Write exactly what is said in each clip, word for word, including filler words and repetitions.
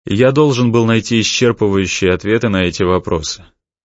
Я должен был найти исчерпывающие ответы на эти вопросы.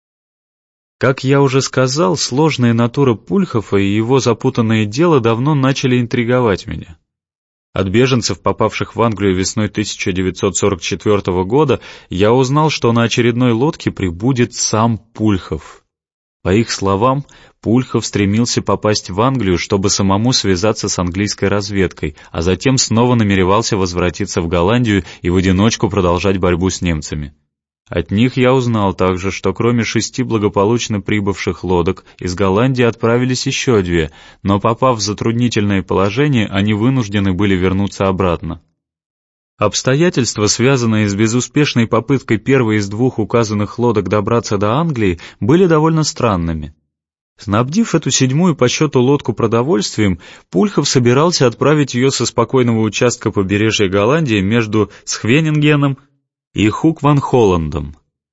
Как я уже сказал, сложная натура Пульхофа и его запутанное дело давно начали интриговать меня. От беженцев, попавших в Англию весной тысяча девятьсот сорок четвёртого года, я узнал, что на очередной лодке прибудет сам Пульхов. По их словам, Пульхов стремился попасть в Англию, чтобы самому связаться с английской разведкой, а затем снова намеревался возвратиться в Голландию и в одиночку продолжать борьбу с немцами. От них я узнал также, что кроме шести благополучно прибывших лодок, из Голландии отправились еще две, но попав в затруднительное положение, они вынуждены были вернуться обратно. Обстоятельства, связанные с безуспешной попыткой первой из двух указанных лодок добраться до Англии, были довольно странными. Снабдив эту седьмую по счету лодку продовольствием, Пульхов собирался отправить ее со спокойного участка побережья Голландии между Схвенингеном и Хук-ван-Холландом.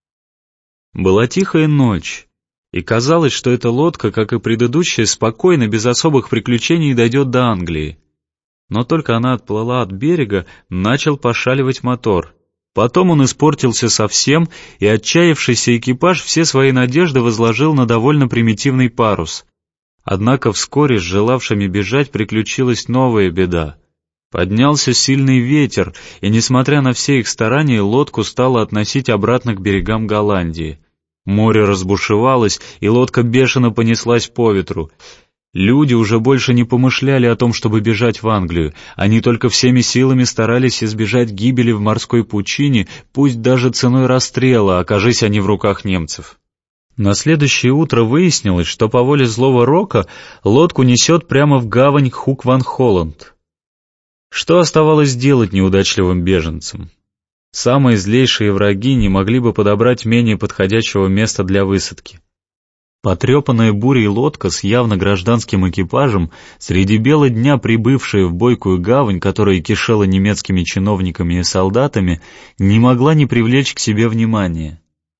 Была тихая ночь, и казалось, что эта лодка, как и предыдущая, спокойно, без особых приключений дойдет до Англии. Но только она отплыла от берега, начал пошаливать мотор. Потом он испортился совсем, и отчаявшийся экипаж все свои надежды возложил на довольно примитивный парус. Однако вскоре с желавшими бежать приключилась новая беда. Поднялся сильный ветер, и, несмотря на все их старания, лодку стало относить обратно к берегам Голландии. Море разбушевалось, и лодка бешено понеслась по ветру. Люди уже больше не помышляли о том, чтобы бежать в Англию. Они только всеми силами старались избежать гибели в морской пучине, пусть даже ценой расстрела, окажись они в руках немцев. На следующее утро выяснилось, что по воле злого рока лодку несет прямо в гавань Хук-ван-Холланд. Что оставалось делать неудачливым беженцам? Самые злейшие враги не могли бы подобрать менее подходящего места для высадки. Потрепанная бурей лодка с явно гражданским экипажем, среди бела дня прибывшая в бойкую гавань, которая кишела немецкими чиновниками и солдатами, не могла не привлечь к себе внимания.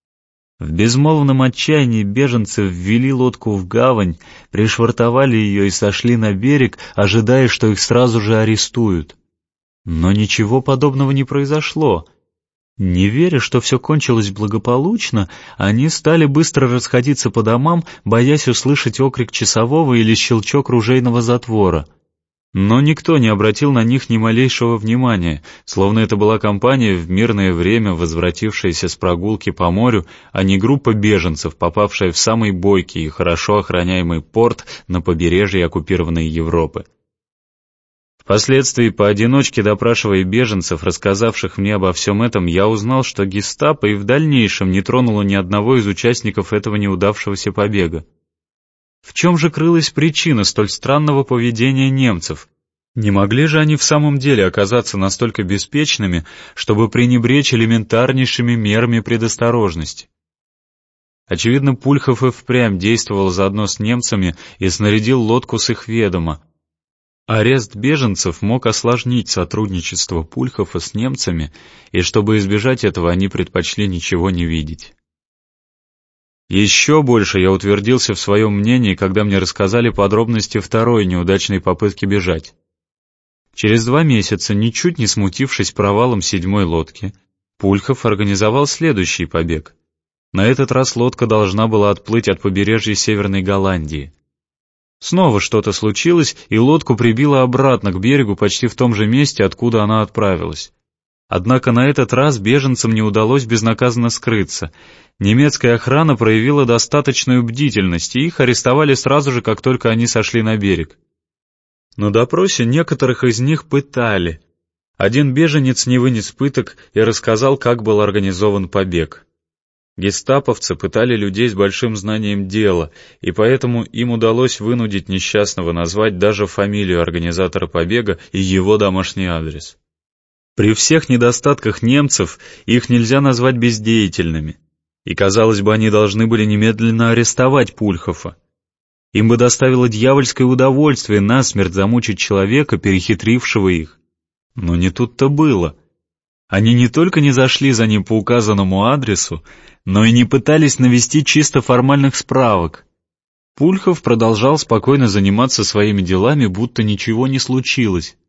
В безмолвном отчаянии беженцы ввели лодку в гавань, пришвартовали ее и сошли на берег, ожидая, что их сразу же арестуют. Но ничего подобного не произошло. Не веря, что все кончилось благополучно, они стали быстро расходиться по домам, боясь услышать окрик часового или щелчок ружейного затвора. Но никто не обратил на них ни малейшего внимания, словно это была компания в мирное время, возвратившаяся с прогулки по морю, а не группа беженцев, попавшая в самый бойкий и хорошо охраняемый порт на побережье оккупированной Европы. Впоследствии, поодиночке допрашивая беженцев, рассказавших мне обо всем этом, я узнал, что гестапо и в дальнейшем не тронуло ни одного из участников этого неудавшегося побега. В чем же крылась причина столь странного поведения немцев? Не могли же они в самом деле оказаться настолько беспечными, чтобы пренебречь элементарнейшими мерами предосторожности? Очевидно, Пульхов и впрямь действовал заодно с немцами и снарядил лодку с их ведома. Арест беженцев мог осложнить сотрудничество Пульхова с немцами, и чтобы избежать этого, они предпочли ничего не видеть. Еще больше я утвердился в своем мнении, когда мне рассказали подробности второй неудачной попытки бежать. Через два месяца, ничуть не смутившись провалом седьмой лодки, Пульхов организовал следующий побег. На этот раз лодка должна была отплыть от побережья Северной Голландии. Снова что-то случилось, и лодку прибило обратно к берегу почти в том же месте, откуда она отправилась. Однако на этот раз беженцам не удалось безнаказанно скрыться. Немецкая охрана проявила достаточную бдительность, и их арестовали сразу же, как только они сошли на берег. На допросе некоторых из них пытали. Один беженец не вынес пыток и рассказал, как был организован побег. Гестаповцы пытали людей с большим знанием дела, и поэтому им удалось вынудить несчастного назвать даже фамилию организатора побега и его домашний адрес. При всех недостатках немцев их нельзя назвать бездеятельными, и, казалось бы, они должны были немедленно арестовать Пульхова. Им бы доставило дьявольское удовольствие насмерть замучить человека, перехитрившего их. Но не тут-то было. Они не только не зашли за ним по указанному адресу, но и не пытались навести чисто формальных справок. Пульхов продолжал спокойно заниматься своими делами, будто ничего не случилось.